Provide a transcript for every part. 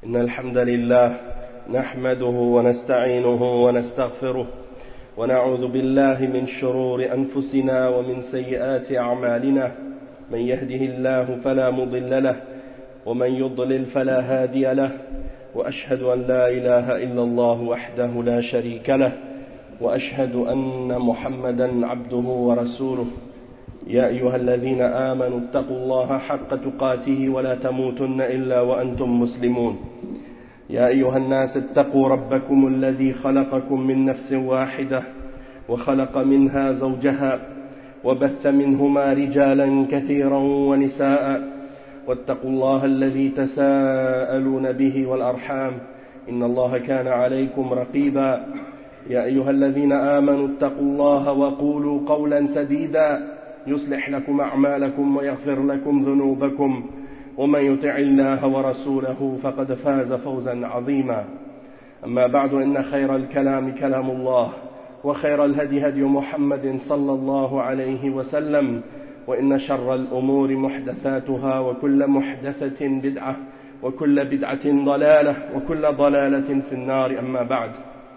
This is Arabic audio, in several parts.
إن الحمد لله نحمده ونستعينه ونستغفره ونعوذ بالله من شرور أنفسنا ومن سيئات أعمالنا. من يهده الله فلا مضل له ومن يضلل فلا هادي له، وأشهد أن لا إله إلا الله وحده لا شريك له، وأشهد أن محمدا عبده ورسوله. يا أيها الذين آمنوا اتقوا الله حق تقاته ولا تموتن إلا وأنتم مسلمون. يا أيها الناس اتقوا ربكم الذي خلقكم من نفس واحدة وخلق منها زوجها وبث منهما رجالا كثيرا ونساء، واتقوا الله الذي تساءلون به والأرحام إن الله كان عليكم رقيبا. يا أيها الذين آمنوا اتقوا الله وقولوا قولا سديدا يصلح لكم أعمالكم ويغفر لكم ذنوبكم، ومن يطع الله ورسوله فقد فاز فوزا عظيما. أما بعد، إن خير الكلام كلام الله، وخير الهدي هدي محمد صلى الله عليه وسلم، وإن شر الأمور محدثاتها، وكل محدثة بدعة، وكل بدعة ضلالة، وكل ضلالة في النار. أما بعد،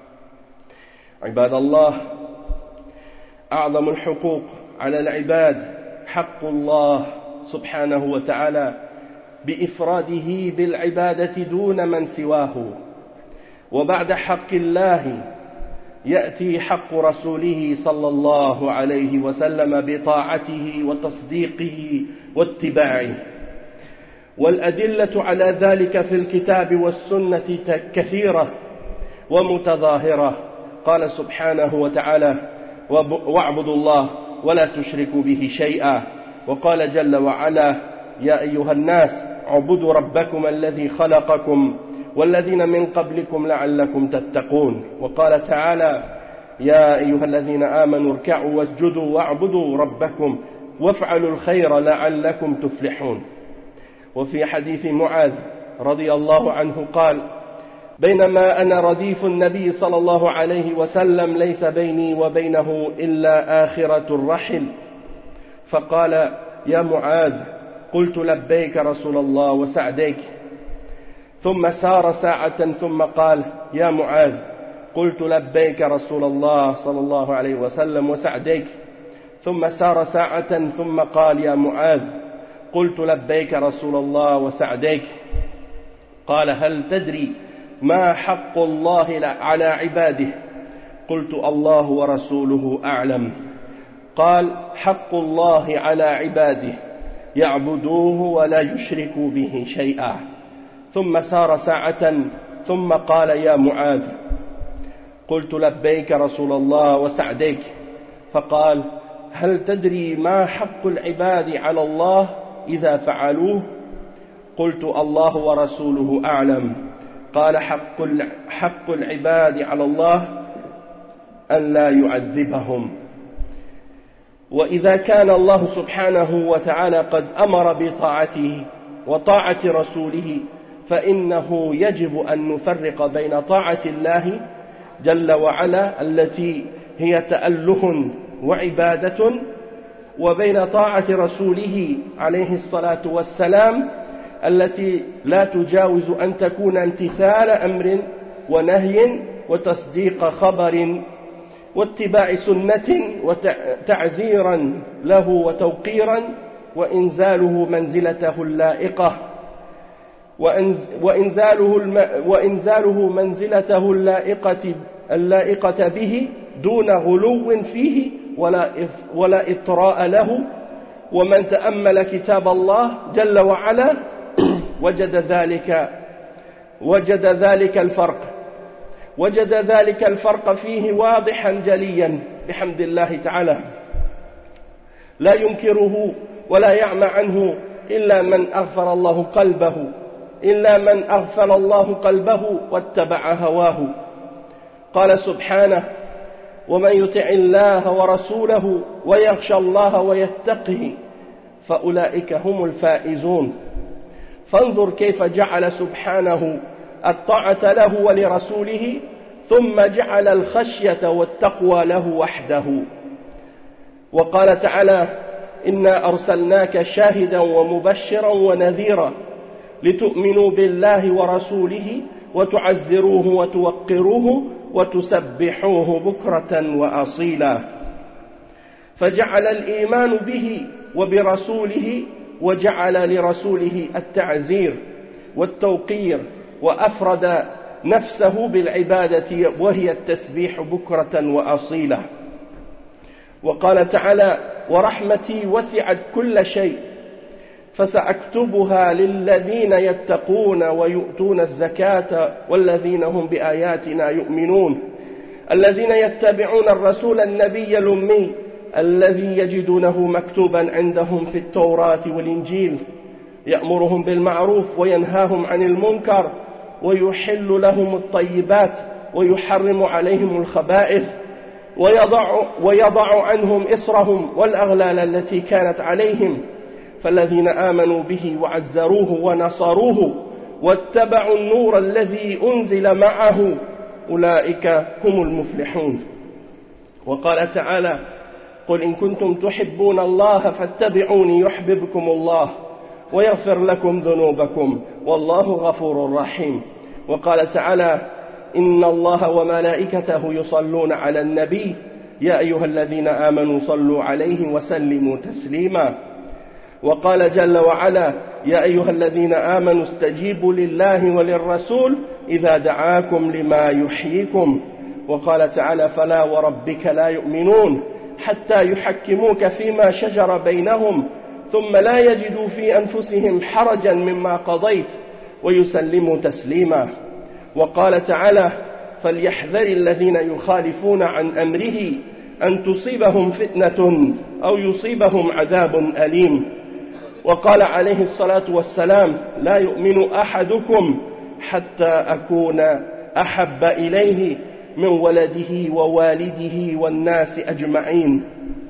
عباد الله، أعظم الحقوق على العباد حق الله سبحانه وتعالى بإفراده بالعبادة دون من سواه، وبعد حق الله يأتي حق رسوله صلى الله عليه وسلم بطاعته وتصديقه واتباعه. والأدلة على ذلك في الكتاب والسنة كثيرة ومتظاهرة. قال سبحانه وتعالى: واعبدوا الله ولا تشركوا به شيئا. وقال جل وعلا: يا أيها الناس اعبدوا ربكم الذي خلقكم والذين من قبلكم لعلكم تتقون. وقال تعالى: يا أيها الذين آمنوا اركعوا واسجدوا واعبدوا ربكم وافعلوا الخير لعلكم تفلحون. وفي حديث معاذ رضي الله عنه قال: بينما أنا رديف النبي صلى الله عليه وسلم ليس بيني وبينه إلا آخرة الرحل، فقال: يا معاذ، قلت لبيك رسول الله وسعديك. ثم سار ساعة ثم قال: يا معاذ، قلت لبيك رسول الله صلى الله عليه وسلم وسعديك. ثم سار ساعة ثم قال: يا معاذ، قلت لبيك رسول الله وسعديك. قال: هل تدري ما حق الله على عباده؟ قلت: الله ورسوله أعلم. قال: حق الله على عباده يعبدوه ولا يشركوا به شيئا. ثم سار ساعة ثم قال: يا معاذ، قلت لبيك رسول الله وسعديك. فقال: هل تدري ما حق العباد على الله إذا فعلوه؟ قلت: الله ورسوله أعلم. قال: حق العباد على الله أن لا يعذبهم. وإذا كان الله سبحانه وتعالى قد أمر بطاعته وطاعة رسوله، فإنه يجب أن نفرق بين طاعة الله جل وعلا التي هي تأله وعبادة، وبين طاعة رسوله عليه الصلاة والسلام التي لا تجاوز أن تكون امتثال أمر ونهي وتصديق خبر واتباع سنة وتعزيرا له وتوقيرا وإنزاله منزلته وإنزاله منزلته اللائقة به دون غلو فيه ولا إطراء له. ومن تأمل كتاب الله جل وعلا وجد ذلك الفرق فيه واضحا جليا بحمد الله تعالى، لا ينكره ولا يعمى عنه إلا من أغفل الله قلبه واتبع هواه. قال سبحانه: ومن يطع الله ورسوله ويخشى الله ويتقه فأولئك هم الفائزون. فانظر كيف جعل سبحانه الطاعة له ولرسوله، ثم جعل الخشية والتقوى له وحده. وقال تعالى: إنا أرسلناك شاهدا ومبشرا ونذيرا لتؤمنوا بالله ورسوله وتعزروه وتوقروه وتسبحوه بكرة وأصيلا. فجعل الإيمان به وبرسوله وجعل لرسوله التعزير والتوقير، وأفرد نفسه بالعبادة وهي التسبيح بكرة وأصيلا. وقال تعالى: ورحمتي وسعت كل شيء فسأكتبها للذين يتقون ويؤتون الزكاة والذين هم بآياتنا يؤمنون الذين يتبعون الرسول النبي الأمي الذي يجدونه مكتوبا عندهم في التوراة والإنجيل يأمرهم بالمعروف وينهاهم عن المنكر ويحل لهم الطيبات ويحرم عليهم الخبائث ويضع عنهم إصرهم والأغلال التي كانت عليهم. فالذين آمنوا به وعزروه ونصروه واتبعوا النور الذي أنزل معه أولئك هم المفلحون. وقال تعالى: قل إن كنتم تحبون الله فاتبعوني يحببكم الله ويغفر لكم ذنوبكم والله غفور رحيم. وقال تعالى: إن الله وملائكته يصلون على النبي يا أيها الذين آمنوا صلوا عليه وسلموا تسليما. وقال جل وعلا: يا أيها الذين آمنوا استجيبوا لله وللرسول إذا دعاكم لما يحييكم. وقال تعالى: فلا وربك لا يؤمنون حتى يحكموك فيما شجر بينهم ثم لا يجدوا في أنفسهم حرجا مما قضيت ويسلموا تسليما. وقال تعالى: فليحذر الذين يخالفون عن أمره أن تصيبهم فتنة أو يصيبهم عذاب أليم. وقال عليه الصلاة والسلام: لا يؤمن أحدكم حتى أكون أحب إليه من ولده ووالده والناس أجمعين.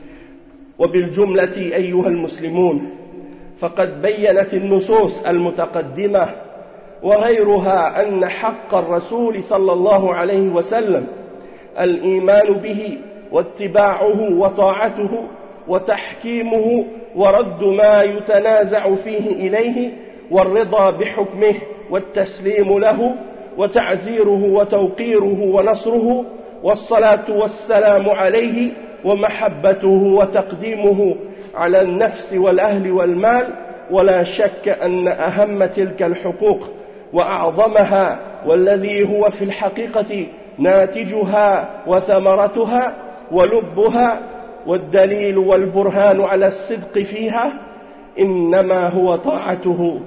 وبالجملة أيها المسلمون، فقد بيّنت النصوص المتقدمة وغيرها أن حق الرسول صلى الله عليه وسلم الإيمان به واتباعه وطاعته وتحكيمه ورد ما يتنازع فيه إليه والرضا بحكمه والتسليم له وتعزيره وتوقيره ونصره والصلاة والسلام عليه ومحبته وتقديمه على النفس والأهل والمال. ولا شك أن أهم تلك الحقوق وأعظمها والذي هو في الحقيقة ناتجها وثمرتها ولبها والدليل والبرهان على الصدق فيها إنما هو طاعته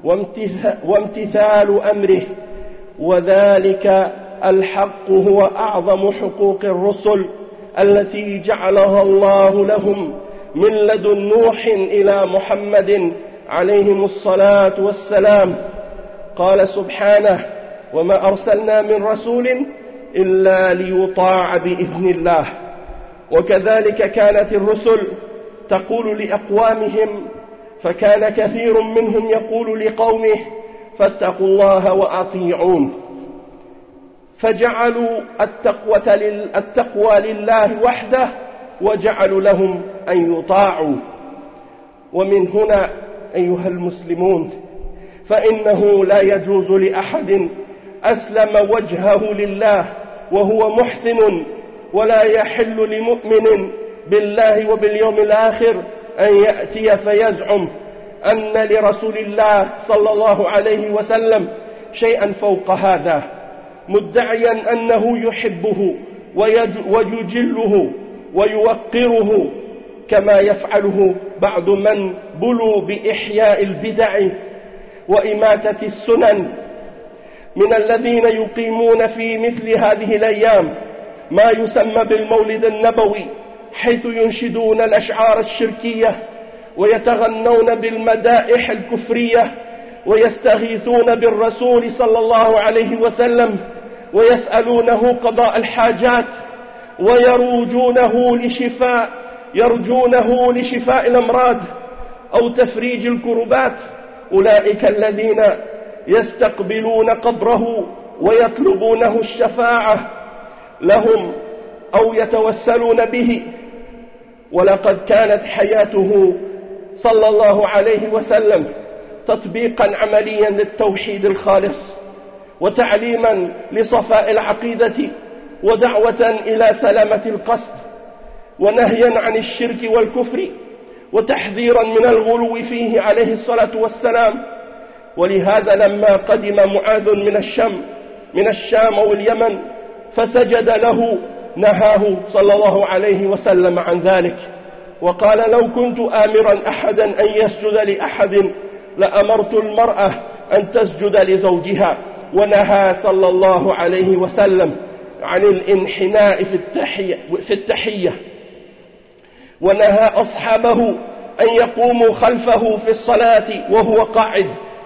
وامتثال أمره. وذلك الحق هو أعظم حقوق الرسل التي جعلها الله لهم من لدن نوح إلى محمد عليهم الصلاة والسلام. قال سبحانه: وما أرسلنا من رسول إلا ليطاع بإذن الله. وكذلك كانت الرسل تقول لأقوامهم، فكان كثير منهم يقول لقومه: فاتقوا الله وأطيعون. فجعلوا التقوى لله وحده وجعلوا لهم أن يطاعوا. ومن هنا أيها المسلمون، فإنه لا يجوز لأحد أسلم وجهه لله وهو محسن، ولا يحل لمؤمن بالله وباليوم الآخر أن يأتي فيزعم أن لرسول الله صلى الله عليه وسلم شيئا فوق هذا، مدعيا أنه يحبه ويجله ويوقره كما يفعله بعض من بلوا بإحياء البدع وإماتة السنن من الذين يقيمون في مثل هذه الأيام ما يسمى بالمولد النبوي، حيث ينشدون الأشعار الشركية ويتغنون بالمدائح الكفرية ويستغيثون بالرسول صلى الله عليه وسلم ويسألونه قضاء الحاجات يرجونه لشفاء الأمراض أو تفريج الكربات. أولئك الذين يستقبلون قبره ويطلبونه الشفاعة لهم أو يتوسلون به. ولقد كانت حياته صلى الله عليه وسلم تطبيقا عمليا للتوحيد الخالص، وتعليما لصفاء العقيدة، ودعوة إلى سلامة القصد، ونهيا عن الشرك والكفر، وتحذيرا من الغلو فيه عليه الصلاة والسلام. ولهذا لما قدم معاذ من الشام واليمن فسجد له نهاه صلى الله عليه وسلم عن ذلك، وقال: لو كنت آمرا أحدا أن يسجد لأحد لأمرت المرأة أن تسجد لزوجها. ونهى صلى الله عليه وسلم عن الانحناء في التحية، ونهى أصحابه أن يقوموا خلفه في الصلاة وهو قاعد.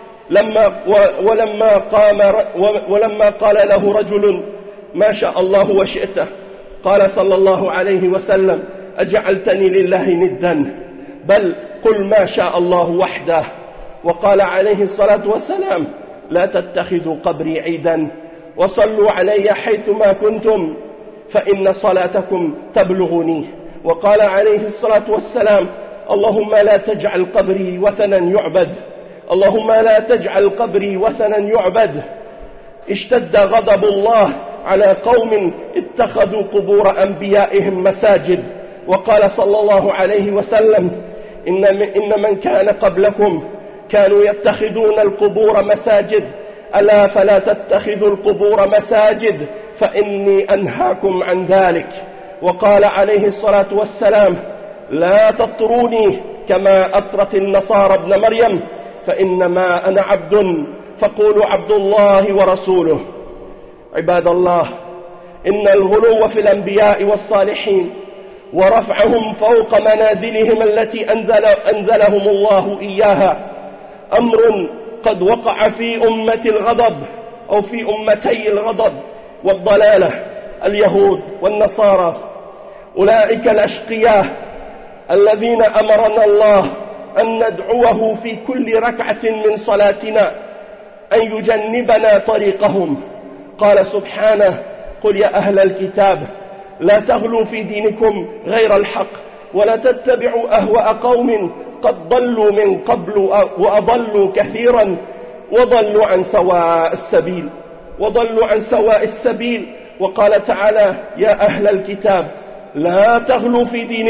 ولما قال له رجل: ما شاء الله وشئته، قال صلى الله عليه وسلم: أجعلتني لله ندا؟ بل قل ما شاء الله وحده. وقال عليه الصلاة والسلام: لا تتخذوا قبري عيدا، وصلوا علي حيثما كنتم فإن صلاتكم تبلغني. وقال عليه الصلاة والسلام: اللهم لا تجعل قبري وثنا يعبد، اللهم لا تجعل قبري وثنا يعبد. اشتد غضب الله على قوم اتخذوا قبور أنبيائهم مساجد. وقال صلى الله عليه وسلم: إن من كان قبلكم كانوا يتخذون القبور مساجد، ألا فلا تتخذوا القبور مساجد فإني أنهاكم عن ذلك. وقال عليه الصلاة والسلام: لا تطروني كما أطرت النصارى ابن مريم، فإنما أنا عبد فقولوا عبد الله ورسوله. عباد الله، إن الغلو في الأنبياء والصالحين ورفعهم فوق منازلهم التي أنزلهم الله إياها أمر قد وقع في أمة الغضب، أو في أمتي الغضب والضلالة، اليهود والنصارى. أولئك الأشقياء الذين أمرنا الله أن ندعوه في كل ركعة من صلاتنا أن يجنبنا طريقهم. قال سبحانه: قل يا أهل الكتاب لا تغلوا في دينكم غير الحق، ولا تتبعوا أهواء قوم قد ضلوا من قبل وأضلوا كثيرا وضلوا عن سواء السبيل. وقال تعالى: يا أهل الكتاب لا تغلوا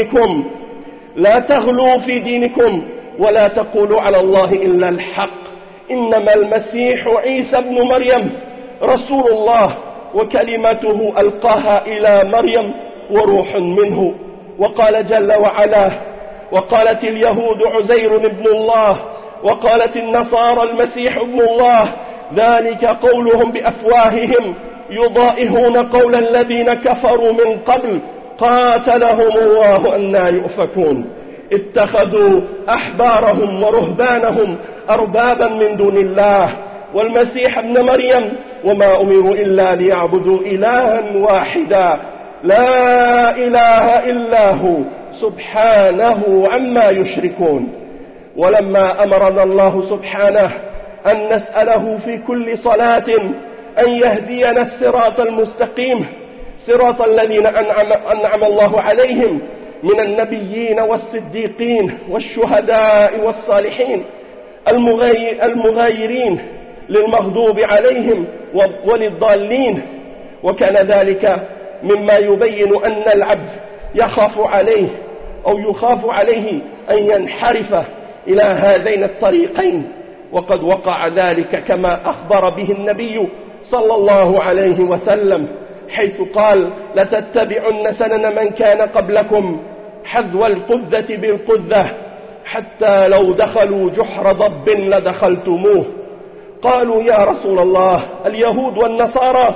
في دينكم ولا تقولوا على الله إلا الحق، إنما المسيح عيسى ابن مريم رسول الله وكلمته ألقاها إلى مريم وروح منه. وقال جل وعلا: وقالت اليهود عزير ابن الله، وقالت النصارى المسيح ابن الله، ذلك قولهم بأفواههم يضائهون قول الذين كفروا من قبل قاتلهم الله أنى يؤفكون. اتخذوا أحبارهم ورهبانهم أربابا من دون الله والمسيح ابن مريم وما أمروا إلا ليعبدوا إلها واحدا لا إله إلا هو سبحانه عما يشركون. ولما أمرنا الله سبحانه أن نسأله في كل صلاة أن يهدينا الصراط المستقيم، صراط الذين أنعم الله عليهم من النبيين والصديقين والشهداء والصالحين المغايرين للمغضوب عليهم وللضالين. وكان ذلك مما يبين أن العبد يخاف عليه أن ينحرف إلى هذين الطريقين، وقد وقع ذلك كما أخبر به النبي صلى الله عليه وسلم، حيث قال: لتتبعن سنن من كان قبلكم حذو القذة بالقذة حتى لو دخلوا جحر ضب لدخلتموه. قالوا: يا رسول الله اليهود والنصارى؟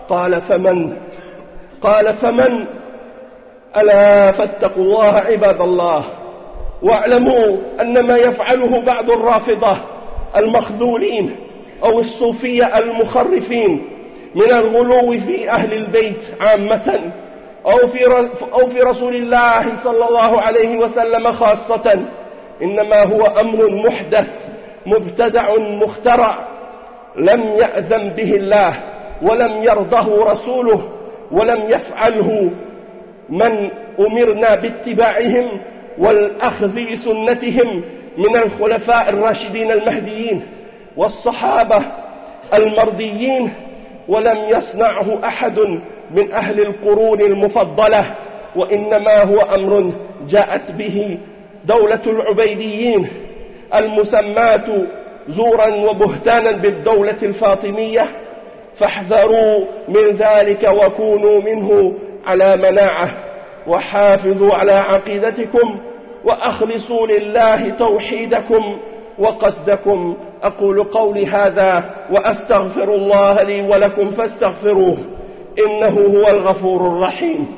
قال فمن ألا فاتقوا الله عباد الله، واعلموا أن ما يفعله بعض الرافضة المخذولين أو الصوفية المخرفين من الغلو في أهل البيت عامة أو في رسول الله صلى الله عليه وسلم خاصة، إنما هو أمر محدث مبتدع مخترع لم يأذن به الله ولم يرضه رسوله ولم يفعله من أمرنا باتباعهم والأخذ بسنتهم من الخلفاء الراشدين المهديين والصحابة المرضيين، ولم يصنعه أحد من أهل القرون المفضلة، وإنما هو أمر جاءت به دولة العبيديين المسماة زورا وبهتانا بالدولة الفاطمية، فاحذروا من ذلك وكونوا منه على مناعة، وحافظوا على عقيدتكم وأخلصوا لله توحيدكم وقصدكم. أقول قولي هذا وأستغفر الله لي ولكم فاستغفروه إنه هو الغفور الرحيم.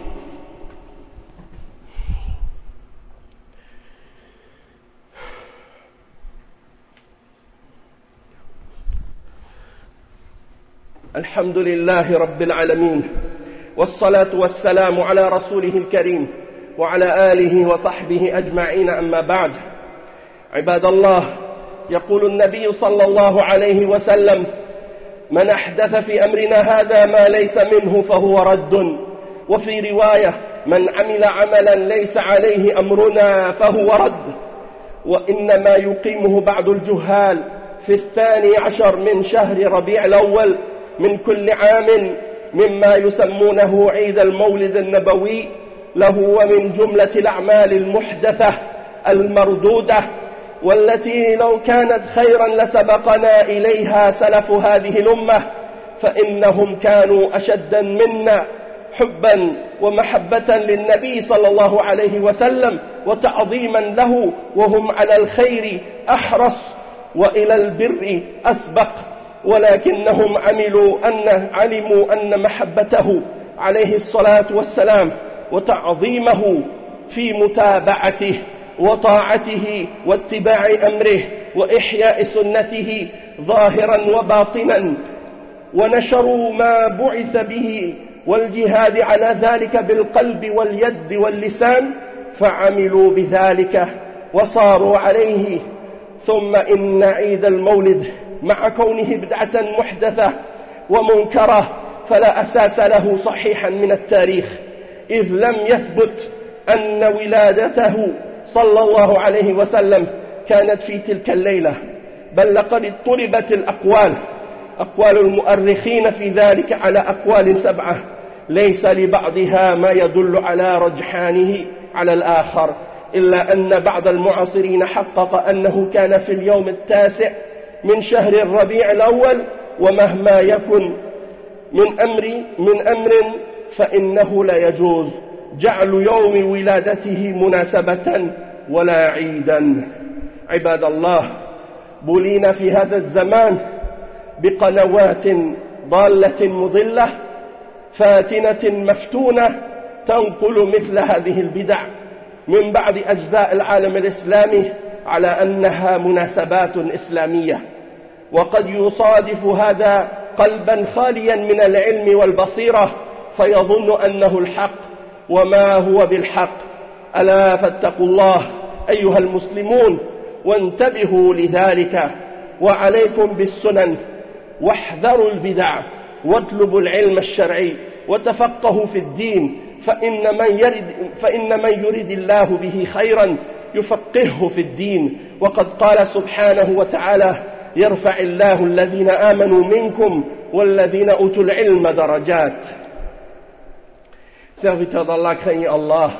الحمد لله رب العالمين، والصلاة والسلام على رسوله الكريم وعلى آله وصحبه أجمعين، أما بعد. عباد الله، يقول النبي صلى الله عليه وسلم: من أحدث في أمرنا هذا ما ليس منه فهو رد. وفي رواية: من عمل عملا ليس عليه أمرنا فهو رد. وإنما يقيمه بعض الجهال في 12 من شهر ربيع الأول من كل عام، مما يسمونه عيد المولد النبوي له، ومن جملة الأعمال المحدثة المردودة، والتي لو كانت خيرا لسبقنا إليها سلف هذه الأمة، فإنهم كانوا أشد منا حبا ومحبة للنبي صلى الله عليه وسلم وتعظيما له، وهم على الخير أحرص وإلى البر أسبق، ولكنهم علموا أن محبته عليه الصلاة والسلام وتعظيمه في متابعته وطاعته واتباع أمره وإحياء سنته ظاهرا وباطنا، ونشروا ما بعث به والجهاد على ذلك بالقلب واليد واللسان، فعملوا بذلك وصاروا عليه. ثم إن عيد المولد مع كونه بدعة محدثة ومنكرة فلا أساس له صحيحا من التاريخ، إذ لم يثبت أن ولادته صلى الله عليه وسلم كانت في تلك الليلة، بل لقد اضطربت أقوال المؤرخين في ذلك على أقوال 7، ليس لبعضها ما يدل على رجحانه على الآخر، إلا أن بعض المعاصرين حقق أنه كان في اليوم 9 من شهر الربيع الأول، ومهما يكن من أمر فإنه لا يجوز جعل يوم ولادته مناسبة ولا عيدا. عباد الله، بلينا في هذا الزمان بقنوات ضالة مضلة فاتنة مفتونة تنقل مثل هذه البدع من بعض أجزاء العالم الإسلامي على أنها مناسبات إسلامية، وقد يصادف هذا قلبا خاليا من العلم والبصيرة فيظن أنه الحق وما هو بالحق. ألا فاتقوا الله أيها المسلمون وانتبهوا لذلك، وعليكم بالسنن، واحذروا البدع، واطلبوا العلم الشرعي، وتفقهوا في الدين، فإن من يرد الله به خيرا يفقهه في الدين. وقد قال سبحانه وتعالى: يرفع الله الذين آمنوا منكم والذين أوتوا العلم درجات. Serviteurs d'Allah, craignez Allah,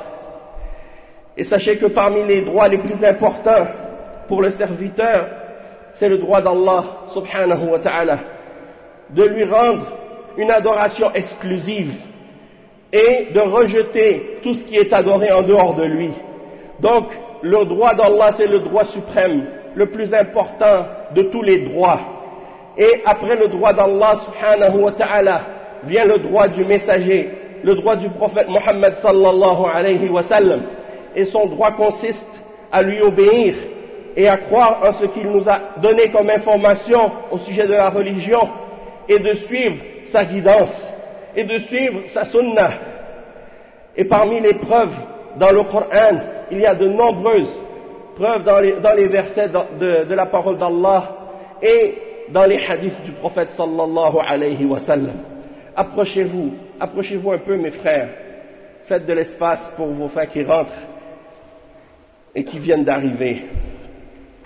et sachez que parmi les droits les plus importants pour le serviteur, c'est le droit d'Allah subhanahu wa ta'ala, de lui rendre une adoration exclusive et de rejeter tout ce qui est adoré en dehors de lui. Donc le droit d'Allah, c'est le droit suprême, le plus important de tous les droits. Et après le droit d'Allah subhanahu wa ta'ala vient le droit du messager, le droit du prophète Mohammed sallallahu alayhi wa sallam. Et son droit consiste à lui obéir et à croire en ce qu'il nous a donné comme information au sujet de la religion, et de suivre sa guidance et de suivre sa sunnah. Et parmi les preuves dans le Coran, il y a de nombreuses preuves dans les versets de la parole d'Allah et dans les hadiths du prophète sallallahu alayhi wa sallam. Approchez-vous un peu, mes frères, faites de l'espace pour vos frères qui rentrent et qui viennent d'arriver.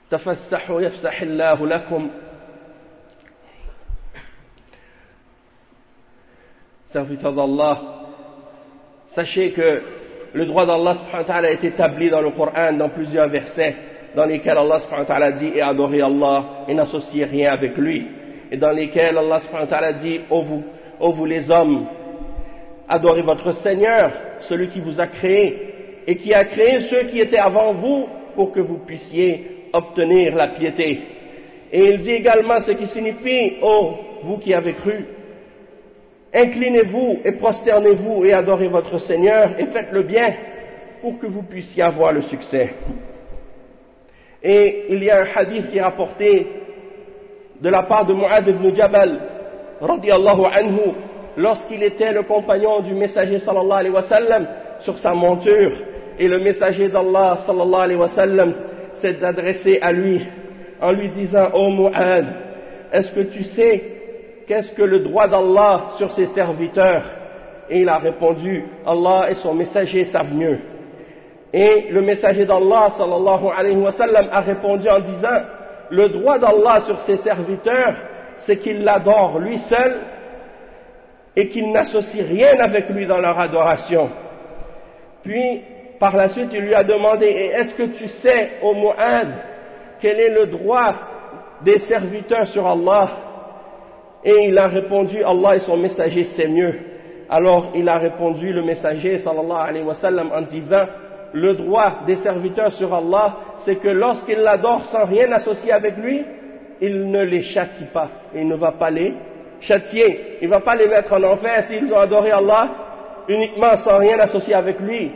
تفسحوا يفسح الله لكم. Serviteurs d'Allah, sachez que le droit d'Allah subhanahu wa ta'ala est établi dans le Coran dans plusieurs versets dans lesquels Allah subhanahu wa ta'ala dit et adorez Allah et n'associez rien avec lui, et dans lesquels Allah subhanahu wa ta'ala dit ô vous les hommes, adorez votre Seigneur, celui qui vous a créé et qui a créé ceux qui étaient avant vous pour que vous puissiez obtenir la piété. Et il dit également ce qui signifie ô vous qui avez cru, inclinez-vous et prosternez-vous et adorez votre Seigneur et faites le bien pour que vous puissiez avoir le succès. Et il y a un hadith qui est rapporté de la part de Mu'adh ibn Jabal radiyallahu anhu lorsqu'il était le compagnon du messager sallallahu alayhi wa sallam sur sa monture, et le messager d'Allah sallallahu alayhi wa sallam s'est adressé à lui en lui disant: ô Mu'adh, est-ce que tu sais qu'est-ce que le droit d'Allah sur ses serviteurs? Et il a répondu: Allah et son messager savent mieux. Et le messager d'Allah sallallahu alayhi wa sallam a répondu en disant: le droit d'Allah sur ses serviteurs, c'est qu'ils l'adorent lui seul et qu'ils n'associent rien avec lui dans leur adoration. Puis par la suite il lui a demandé: et est-ce que tu sais, ô Mu'adh, quel est le droit des serviteurs sur Allah? Et il a répondu: Allah et son messager c'est mieux. Alors il a répondu, le messager sallallahu alayhi wa sallam, en disant: le droit des serviteurs sur Allah, c'est que lorsqu'ils l'adorent sans rien associer avec lui, il ne les châtie pas, il ne va pas les châtier, il ne va pas les mettre en enfer s'ils ont adoré Allah uniquement sans rien associer avec lui.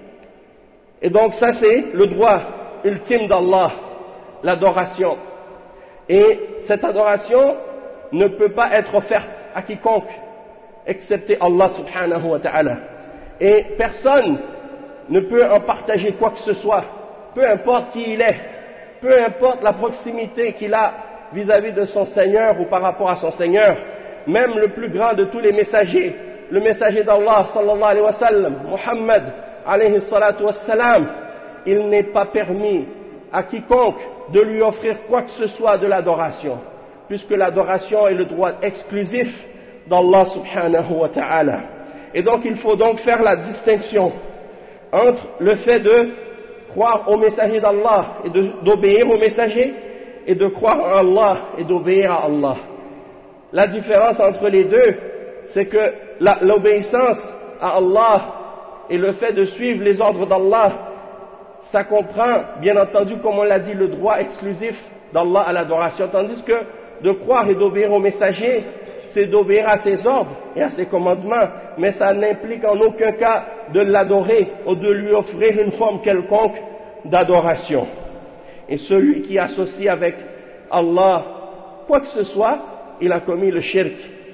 Et donc ça c'est le droit ultime d'Allah, l'adoration. Et cette adoration ne peut pas être offerte à quiconque excepté Allah subhanahu wa ta'ala. Et personne ne peut en partager quoi que ce soit, peu importe qui il est, peu importe la proximité qu'il a vis-à-vis de son Seigneur ou par rapport à son Seigneur. Même le plus grand de tous les messagers, le messager d'Allah sallallahu alayhi wa sallam, Muhammad alayhi salatu wassalam, il n'est pas permis à quiconque de lui offrir quoi que ce soit de l'adoration, puisque l'adoration est le droit exclusif d'Allah subhanahu wa ta'ala. Et donc il faut donc faire la distinction entre le fait de croire au messager d'Allah et d'obéir au messager, et de croire en Allah et d'obéir à Allah. La différence entre les deux, c'est que l'obéissance à Allah et le fait de suivre les ordres d'Allah, ça comprend, bien entendu, comme on l'a dit, le droit exclusif d'Allah à l'adoration, tandis que de croire et d'obéir au messager, c'est d'obéir à ses ordres et à ses commandements, mais ça n'implique en aucun cas de l'adorer ou de lui offrir une forme quelconque d'adoration. Et celui qui associe avec Allah quoi que ce soit, il a commis le shirk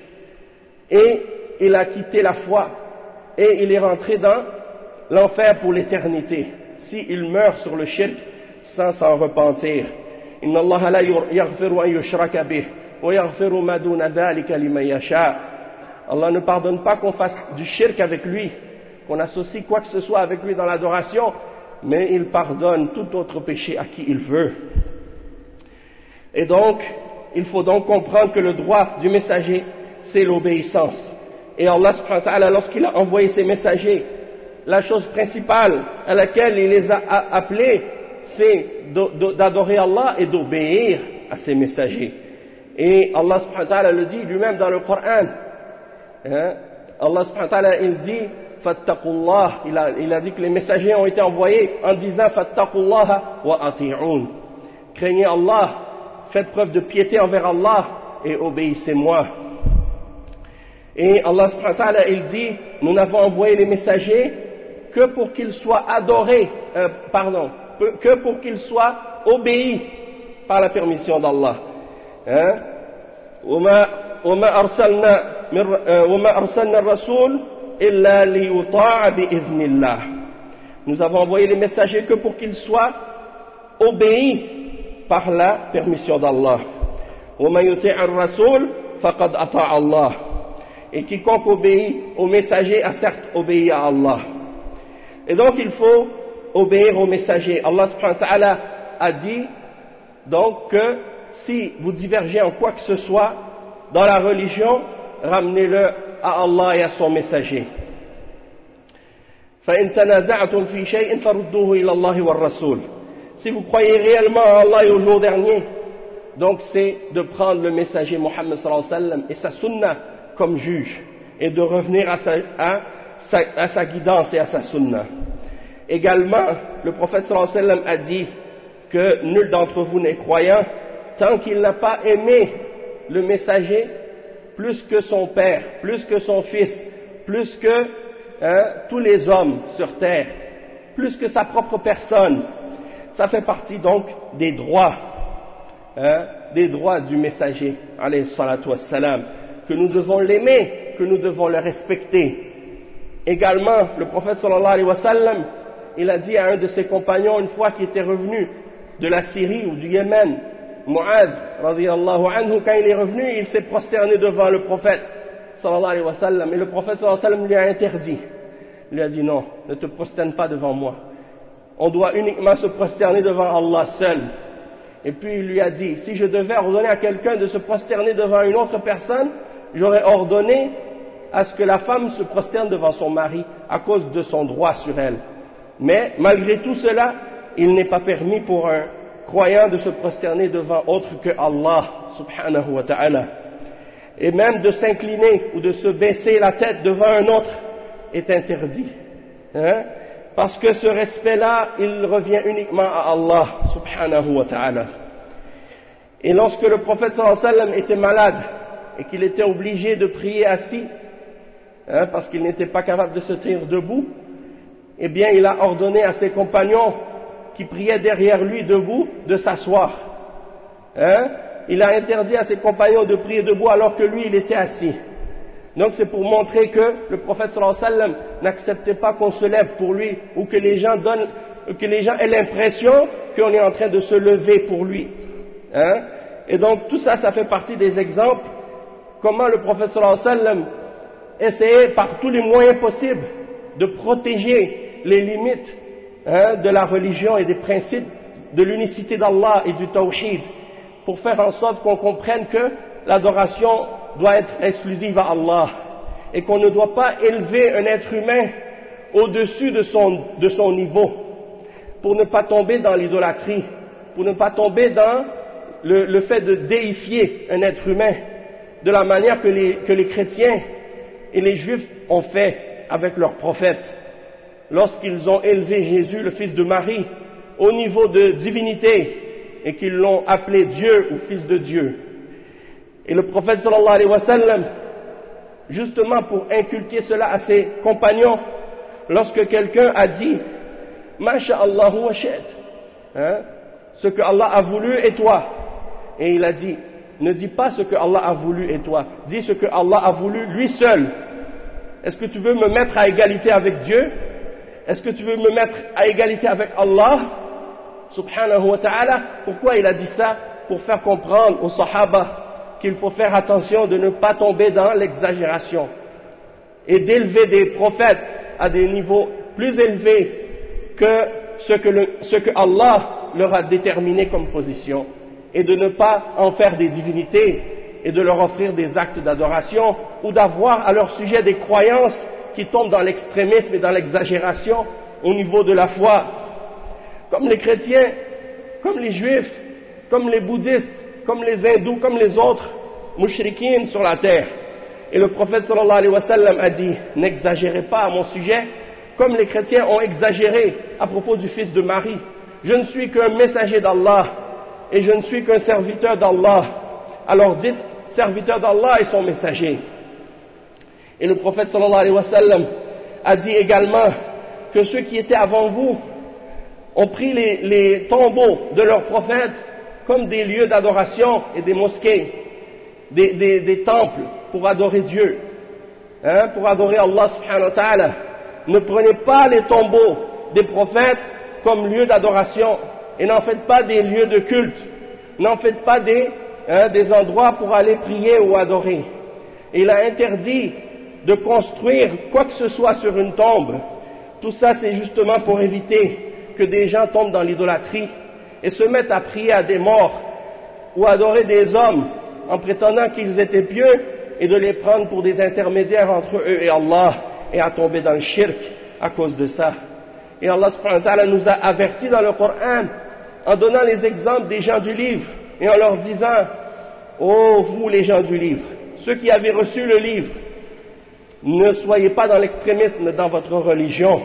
et il a quitté la foi et il est rentré dans l'enfer pour l'éternité s'il meurt sur le shirk sans s'en repentir. Inna Allah la yaghfiru an yushraka bih wa yaghfiru ma duna dhalika liman yasha. Allah ne pardonne pas qu'on fasse du shirk avec lui, qu'on associe quoi que ce soit avec lui dans l'adoration, mais il pardonne tout autre péché à qui il veut. Et donc, il faut donc comprendre que le droit du messager, c'est l'obéissance. Et Allah subhanahu wa ta'ala, lorsqu'il a envoyé ses messagers, la chose principale à laquelle il les a appelés, c'est d'adorer Allah et d'obéir à ses messagers. Et Allah subhanahu wa ta'ala le dit lui-même dans le Coran. Allah subhanahu wa ta'ala, il dit Fattaqullah, il a dit que les messagers ont été envoyés en disant Fattaqullaha wa ati'un. Craignez Allah, faites preuve de piété envers Allah et obéissez-moi. Et Allah subhanahu wa ta'ala, il dit, nous n'avons envoyé les messagers que pour qu'ils soient adorés, que pour qu'ils soient obéis par la permission d'Allah. وما أرسلنا الرسول إلا ليطاع بإذن الله. Nous avons envoyé les messagers que pour qu'ils soient obéis par la permission d'Allah. ومن يطيع الرسول فقد أطاع الله. Et quiconque obéit au messager a certes obéi à Allah. Et donc il faut obéir au messager. Allah subhanahu wa ta'ala a dit Donc que si vous divergez en quoi que ce soit dans la religion, ramenez-le à Allah et à son messager. فَإِن تَنَازَعْتُمْ فِي شَيْءٍ فَرُدُّوهُ إِلَى اللَّهِ وَالرَّسُولِ. Si vous croyez réellement en Allah et au jour dernier, donc c'est de prendre le messager Mohammed sallallahu alayhi wa sallam et sa sunna comme juge et de revenir à sa guidance et à sa sunna. Également, le prophète sallallahu alayhi wa sallam a dit que nul d'entre vous n'est croyant tant qu'il n'a pas aimé le messager plus que son père, plus que son fils, plus que tous les hommes sur terre, plus que sa propre personne. Ça fait partie donc des droits du messager, alayhi salatu wassalam, que nous devons l'aimer, que nous devons le respecter. Également, le prophète sallallahu alayhi wa sallam, il a dit à un de ses compagnons, une fois qu'il était revenu de la Syrie ou du Yémen, Mu'adh, radiyallahu anhu, quand il est revenu, il s'est prosterné devant le prophète, sallallahu alayhi wa sallam, et le prophète sallallahu alayhi wa sallam lui a interdit. Il lui a dit non, ne te prosterne pas devant moi. On doit uniquement se prosterner devant Allah seul. Et puis il lui a dit, si je devais ordonner à quelqu'un de se prosterner devant une autre personne, j'aurais ordonné à ce que la femme se prosterne devant son mari à cause de son droit sur elle. Mais malgré tout cela, il n'est pas permis pour un croyant de se prosterner devant autre que Allah subhanahu wa ta'ala. Et même de s'incliner ou de se baisser la tête devant un autre est interdit. Parce que ce respect-là, il revient uniquement à Allah subhanahu wa ta'ala. Et lorsque le prophète sallallahu alayhi wa sallam était malade et qu'il était obligé de prier assis, parce qu'il n'était pas capable de se tenir debout, eh bien il a ordonné à ses compagnons qui priaient derrière lui debout de s'asseoir. Il a interdit à ses compagnons de prier debout alors que lui il était assis. Donc c'est pour montrer que le prophète sallallahu alayhi wa sallam n'acceptait pas qu'on se lève pour lui ou que les gens aient l'impression qu'on est en train de se lever pour lui. Et donc tout ça, ça fait partie des exemples comment le prophète sallallahu alayhi wa sallam essayait par tous les moyens possibles de protéger les limites de la religion et des principes de l'unicité d'Allah et du tawhid pour faire en sorte qu'on comprenne que l'adoration doit être exclusive à Allah et qu'on ne doit pas élever un être humain au-dessus de son niveau pour ne pas tomber dans l'idolâtrie, pour ne pas tomber dans le fait de déifier un être humain de la manière que les chrétiens et les juifs ont fait avec leur prophète lorsqu'ils ont élevé Jésus, le fils de Marie, au niveau de divinité et qu'ils l'ont appelé Dieu ou fils de Dieu. Et le prophète sallallahu alayhi wa sallam, justement pour inculquer cela à ses compagnons, lorsque quelqu'un a dit « Masha'Allahu wa shi'at » ce que Allah a voulu et toi. Et il a dit « Ne dis pas ce que Allah a voulu et toi, dis ce que Allah a voulu lui seul. Est-ce que tu veux me mettre à égalité avec Dieu? Est-ce que tu veux me mettre à égalité avec Allah subhanahu wa ta'ala » Pourquoi il a dit ça? Pour faire comprendre aux sahaba qu'il faut faire attention de ne pas tomber dans l'exagération et d'élever des prophètes à des niveaux plus élevés que ce que Allah leur a déterminé comme position et de ne pas en faire des divinités et de leur offrir des actes d'adoration ou d'avoir à leur sujet des croyances qui tombent dans l'extrémisme et dans l'exagération au niveau de la foi, comme les chrétiens, comme les juifs, comme les bouddhistes, comme les hindous, comme les autres mushrikines sur la terre. Et le prophète sallallahu alayhi wa sallam a dit, n'exagérez pas à mon sujet, comme les chrétiens ont exagéré à propos du fils de Marie. Je ne suis qu'un messager d'Allah et je ne suis qu'un serviteur d'Allah. Alors dites, serviteur d'Allah et son messager. Et le prophète sallallahu alayhi wa sallam a dit également que ceux qui étaient avant vous ont pris les tombeaux de leurs prophètes comme des lieux d'adoration et des mosquées, des temples pour adorer Dieu, pour adorer Allah subhanahu wa ta'ala. Ne prenez pas les tombeaux des prophètes comme lieu d'adoration et n'en faites pas des lieux de culte, n'en faites pas des endroits pour aller prier ou adorer. Et il a interdit de construire quoi que ce soit sur une tombe. Tout ça c'est justement pour éviter que des gens tombent dans l'idolâtrie et se mettent à prier à des morts ou à adorer des hommes en prétendant qu'ils étaient pieux et de les prendre pour des intermédiaires entre eux et Allah et à tomber dans le shirk à cause de ça. Et Allah subhanahu wa ta'ala nous a avertis dans le Coran en donnant les exemples des gens du livre et en leur disant: ô vous les gens du livre, ceux qui avez reçu le livre, ne soyez pas dans l'extrémisme dans votre religion,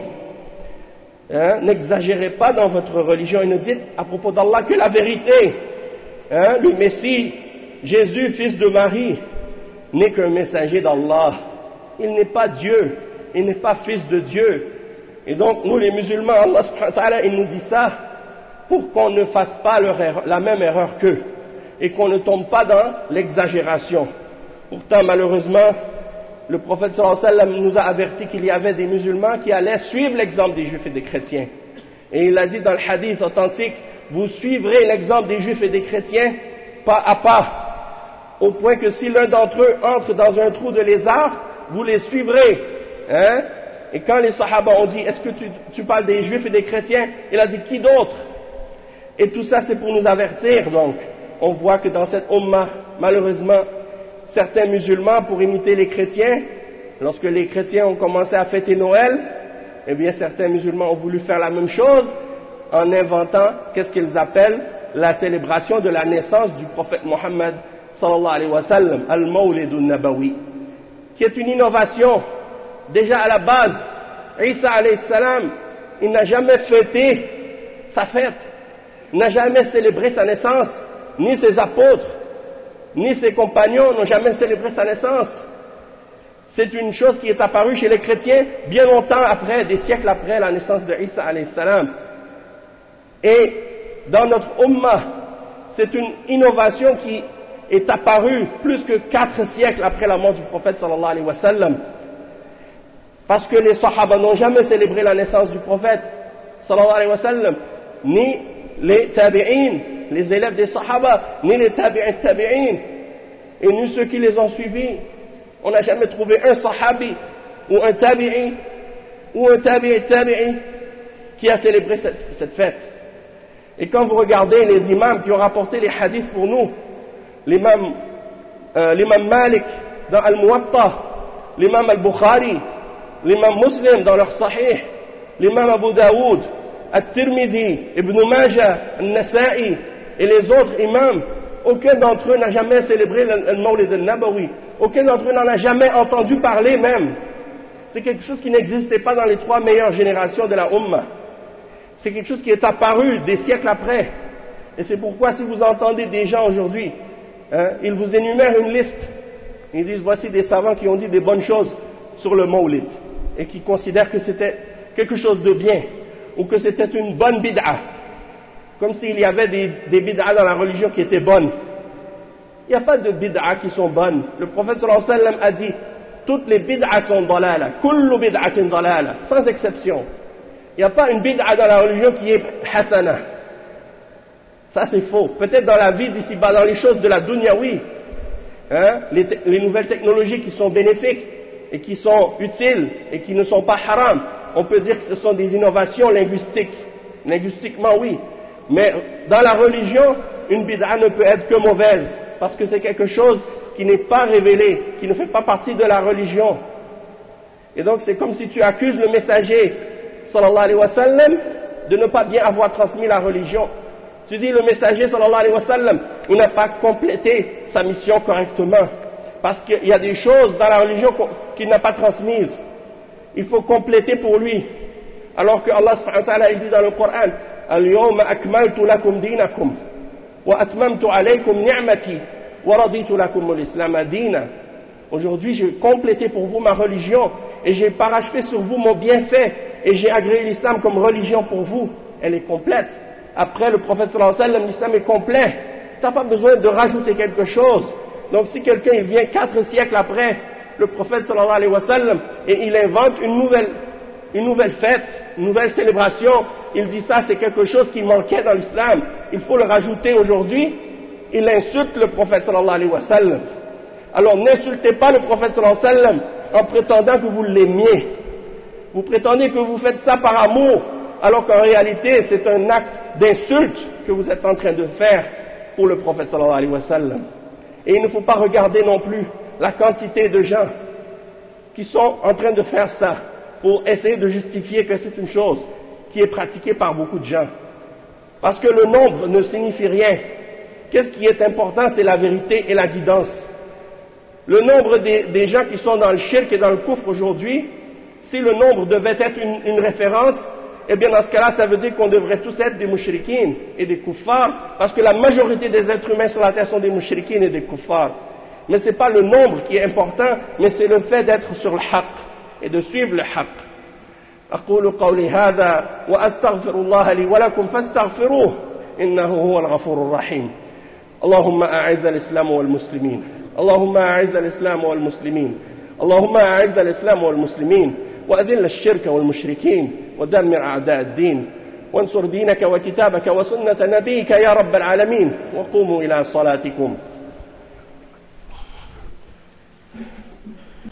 n'exagérez pas dans votre religion et ne dites à propos d'Allah que la vérité. Le Messie, Jésus, fils de Marie, n'est qu'un messager d'Allah. Il n'est pas Dieu, il n'est pas fils de Dieu. Et donc nous les musulmans, Allah subhanahu wa ta'ala, il nous dit ça pour qu'on ne fasse pas la même erreur qu'eux et qu'on ne tombe pas dans l'exagération. Pourtant malheureusement, le prophète sallallahu alayhi wa sallam nous a averti qu'il y avait des musulmans qui allaient suivre l'exemple des juifs et des chrétiens. Et il a dit dans le hadith authentique: vous suivrez l'exemple des juifs et des chrétiens pas à pas, au point que si l'un d'entre eux entre dans un trou de lézard, vous les suivrez. Et quand les sahaba ont dit: est-ce que tu parles des juifs et des chrétiens? Il a dit: qui d'autre? Et tout ça c'est pour nous avertir. Donc on voit que dans cette ummah, malheureusement, certains musulmans, pour imiter les chrétiens, lorsque les chrétiens ont commencé à fêter Noël, eh bien certains musulmans ont voulu faire la même chose en inventant qu'est-ce qu'ils appellent la célébration de la naissance du prophète Mohammed sallallahu alayhi wa sallam, al-Mawlidun Nabawi, qui est une innovation. Déjà à la base, Isa alayhi salam, il n'a jamais fêté sa fête, il n'a jamais célébré sa naissance, ni ses apôtres, ni ses compagnons n'ont jamais célébré sa naissance. C'est une chose qui est apparue chez les chrétiens bien longtemps après, des siècles après la naissance de Isa alayhi salam. Et dans notre ummah, c'est une innovation qui est apparue plus que 4 siècles après la mort du prophète sallallahu alayhi wa sallam. Parce que les sahaba n'ont jamais célébré la naissance du prophète sallallahu alayhi wa sallam, ni les tabi'in, les élèves des sahaba, ni les tabi'in, et ni ceux qui les ont suivis. On n'a jamais trouvé un sahabi, ou un tabi'i, ou un tabi'i qui a célébré cette fête. Et quand vous regardez les imams qui ont rapporté les hadiths pour nous, l'imam Malik dans Al-Muwatta, l'imam Al-Bukhari, l'imam Muslim dans leur Sahih, l'imam Abu Daoud, At-Tirmidhi, Ibn Majah, Al-Nasa'i et les autres imams, aucun d'entre eux n'a jamais célébré le Mawlid al-Nabawi, aucun d'entre eux n'en a jamais entendu parler même. C'est quelque chose qui n'existait pas dans les 3 meilleures générations de la Ummah. C'est quelque chose qui est apparu des siècles après. Et c'est pourquoi si vous entendez des gens aujourd'hui, ils vous énumèrent une liste. Ils disent: voici des savants qui ont dit des bonnes choses sur le Mawlid et qui considèrent que c'était quelque chose de bien ou que c'était une bonne bid'a. Comme s'il y avait des bid'a dans la religion qui étaient bonnes. Il n'y a pas de bid'a qui sont bonnes. Le prophète sallallahu alayhi wa sallam a dit: toutes les bid'a sont dalala, kullu bid'atin dalala, sans exception. Il n'y a pas une bid'a dans la religion qui est hasana. Ça c'est faux. Peut-être dans la vie d'ici-bas, dans les choses de la dunya, oui. Les nouvelles technologies qui sont bénéfiques et qui sont utiles et qui ne sont pas haram, on peut dire que ce sont des innovations linguistiques. Linguistiquement, oui. Mais dans la religion, une bid'a ne peut être que mauvaise, parce que c'est quelque chose qui n'est pas révélé, qui ne fait pas partie de la religion. Et donc c'est comme si tu accuses le messager sallallahu alayhi wa sallam de ne pas bien avoir transmis la religion. Tu dis: le messager sallallahu alayhi wa sallam, il n'a pas complété sa mission correctement, parce qu'il y a des choses dans la religion qu'il n'a pas transmises. Il faut compléter pour lui. Alors que Allah subhanahu wa ta'ala, il dit dans le Coran: al-yawma akmaltu lakum dinakum wa atmamtu alaykum ni'mati wa raditu lakum al-islam dina. Aujourd'hui, j'ai complété pour vous ma religion et j'ai parachevé sur vous mon bienfait et j'ai agréé l'islam comme religion pour vous. Elle est complète. Après le prophète sallallahu alayhi wa sallam, l'islam est complet. Tu n'as pas besoin de rajouter quelque chose. Donc si quelqu'un il vient 4 siècles après le prophète sallallahu alayhi wa sallam et il invente une nouvelle fête, une nouvelle célébration, il dit ça c'est quelque chose qui manquait dans l'islam, il faut le rajouter aujourd'hui, il insulte le prophète sallallahu alayhi wa sallam. Alors n'insultez pas le prophète sallallahu alayhi wa sallam en prétendant que vous l'aimiez. Vous prétendez que vous faites ça par amour, alors qu'en réalité c'est un acte d'insultes que vous êtes en train de faire pour le prophète sallallahu alayhi wa sallam. Et il ne faut pas regarder non plus la quantité de gens qui sont en train de faire ça pour essayer de justifier que c'est une chose qui est pratiquée par beaucoup de gens. Parce que le nombre ne signifie rien. Qu'est-ce qui est important? C'est la vérité et la guidance. Le nombre des gens qui sont dans le shirk et dans le kufr aujourd'hui, si le nombre devait être une référence, eh bien dans ce cas-là, ça veut dire qu'on devrait tous être des mushrikines et des kuffars, parce que la majorité des êtres humains sur la terre sont des mushrikines et des kuffars. Mais ce n'est pas le nombre qui est important, mais c'est le fait d'être sur le haqq et de suivre le haqq. أقول قولي هذا وأستغفر الله لي ولكم فاستغفروه إنه هو الغفور الرحيم. اللهم أعز الإسلام والمسلمين، اللهم أعز الإسلام والمسلمين، اللهم أعز الإسلام والمسلمين وأذل الشرك والمشركين ودمر أعداء الدين وانصر دينك وكتابك وسنة نبيك يا رب العالمين وقوموا إلى صلاتكم.